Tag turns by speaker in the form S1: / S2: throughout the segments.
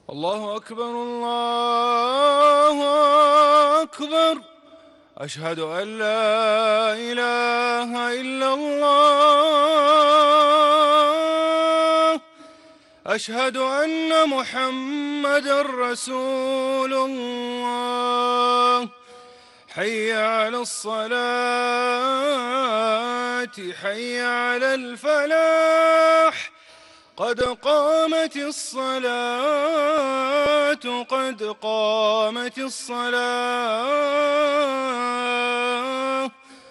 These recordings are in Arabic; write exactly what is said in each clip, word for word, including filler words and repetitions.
S1: الله أكبر الله أكبر. أشهد أن لا إله إلا الله. أشهد أن محمدًا رسول الله. حي على الصلاة حي على الفلاح. قد قامت الصلاة قد قامت الصلاة.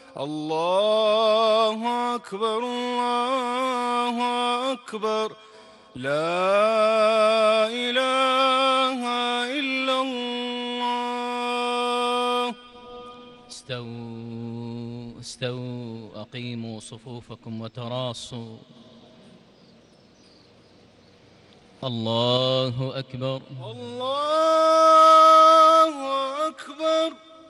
S1: الله أكبر الله أكبر. لا إله إلا الله.
S2: استووا استووا أقيموا صفوفكم وتراصوا. الله أكبر
S1: الله أكبر.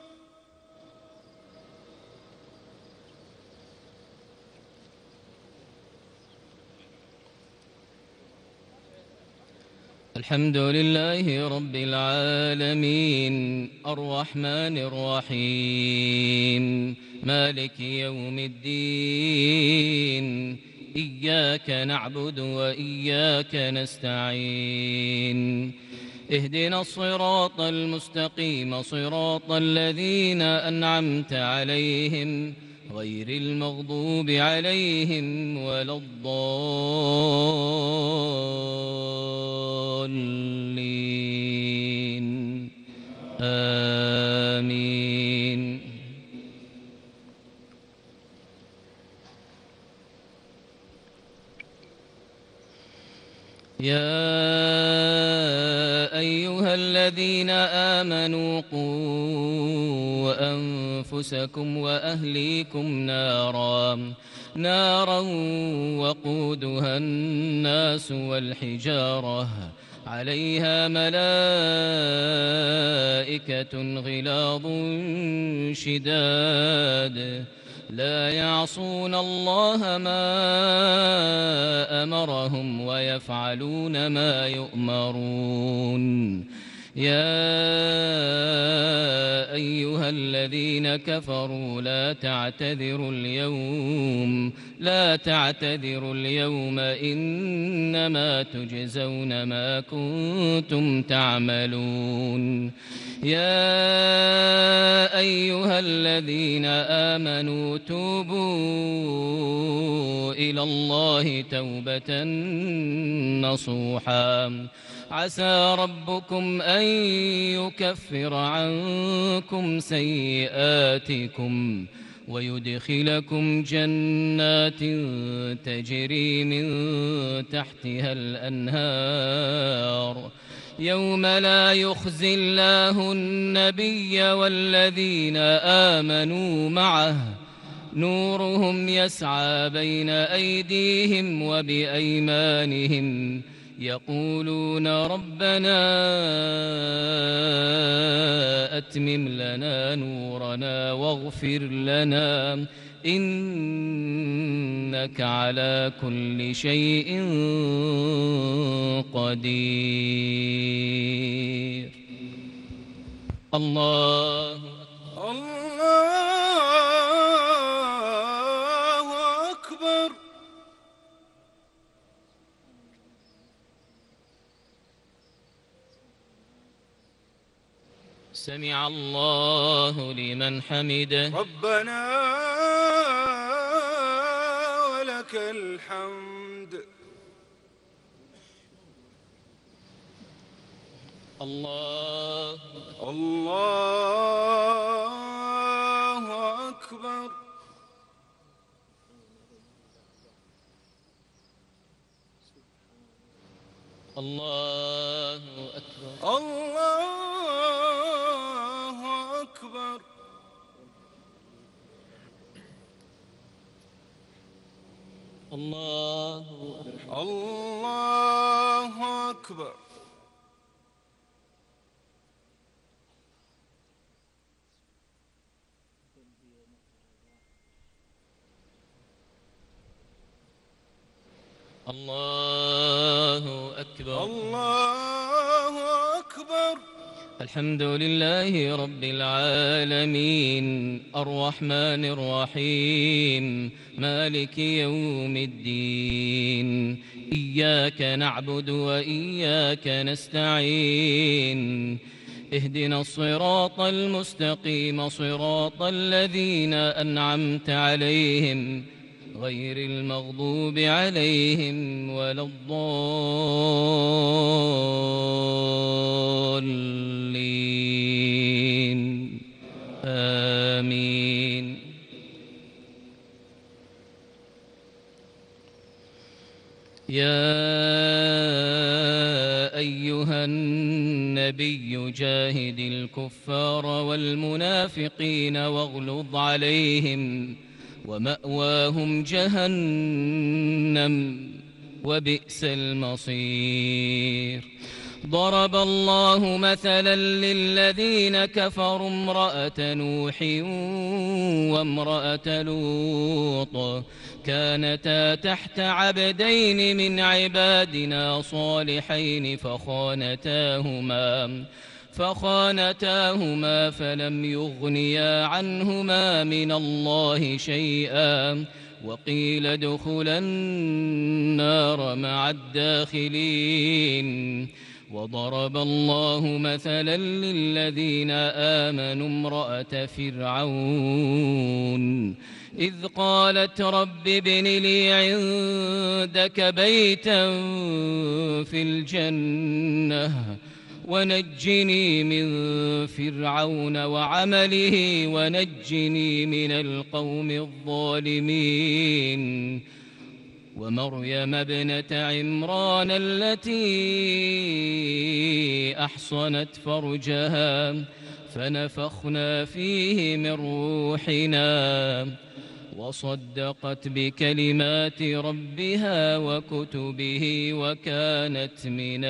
S2: الحمد لله رب العالمين الرحمن الرحيم مالك يوم الدين. إياك نعبد وإياك نستعين. اهدنا الصراط المستقيم صراط الذين أنعمت عليهم غير المغضوب عليهم ولا الضالين. آمين. يا أيها الذين آمنوا قوا أنفسكم وأهليكم نارا نارا وقودها الناس والحجارة عليها ملائكة غلاظ شداد لا يعصون الله ما أمرهم ويفعلون ما يؤمرون. يا أيها الذين كفروا لا تعتذروا اليوم لا تعتذروا اليوم إنما تجزون ما كنتم تعملون. يا أيها الذين آمنوا توبوا إلى الله توبة نصوحا عسى ربكم أن يكفر عنكم سيئاتكم ويدخلكم جنات تجري من تحتها الأنهار يوم لا يخزي الله النبي والذين آمنوا معه نورهم يسعى بين أيديهم وبأيمانهم يقولون ربنا أتمم لنا نورنا واغفر لنا إنك على كل شيء قدير. الله
S1: الله أكبر.
S2: سمع الله لمن حمده.
S1: ربنا ولك الحمد.
S2: الله
S1: الله أكبر.
S2: الله أكبر.
S1: الله أكبر.
S2: الله
S1: الله أكبر.
S2: الله أكبر.
S1: الله أكبر.
S2: الحمد لله رب العالمين الرحمن الرحيم مالك يوم الدين إياك نعبد وإياك نستعين اهدنا الصراط المستقيم صراط الذين أنعمت عليهم غير المغضوب عليهم ولا الضالين آمين. يا أيها النبي جاهد الكفار والمنافقين واغلظ عليهم ومأواهم جهنم وبئس المصير. ضرب الله مثلا للذين كفروا امرأة نوح وامرأة لوط كانتا تحت عبدين من عبادنا صالحين فخانتاهما فخانتاهما فلم يغنيا عنهما من الله شيئا وقيل ادخلا النار مع الداخلين. وضرب الله مثلا للذين آمنوا امرأة فرعون إذ قالت رب ابن لي عندك بيتا في الجنة ونجني من فرعون وعمله ونجني من القوم الظالمين. ومريم ابنة عمران التي أحصنت فرجها فنفخنا فيه من روحنا وصدقت بكلمات ربها وكتبه وكانت من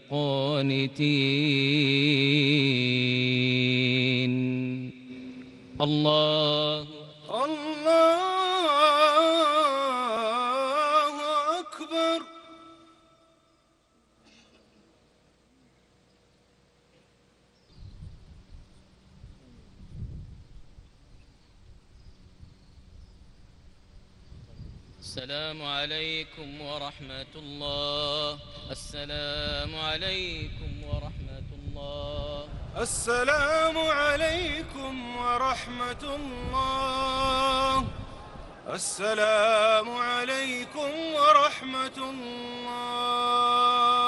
S2: القانتين. الله
S1: الله أكبر.
S2: السلام عليكم ورحمة الله. السلام عليكم ورحمة الله.
S1: السلام عليكم ورحمة الله. السلام عليكم ورحمة الله.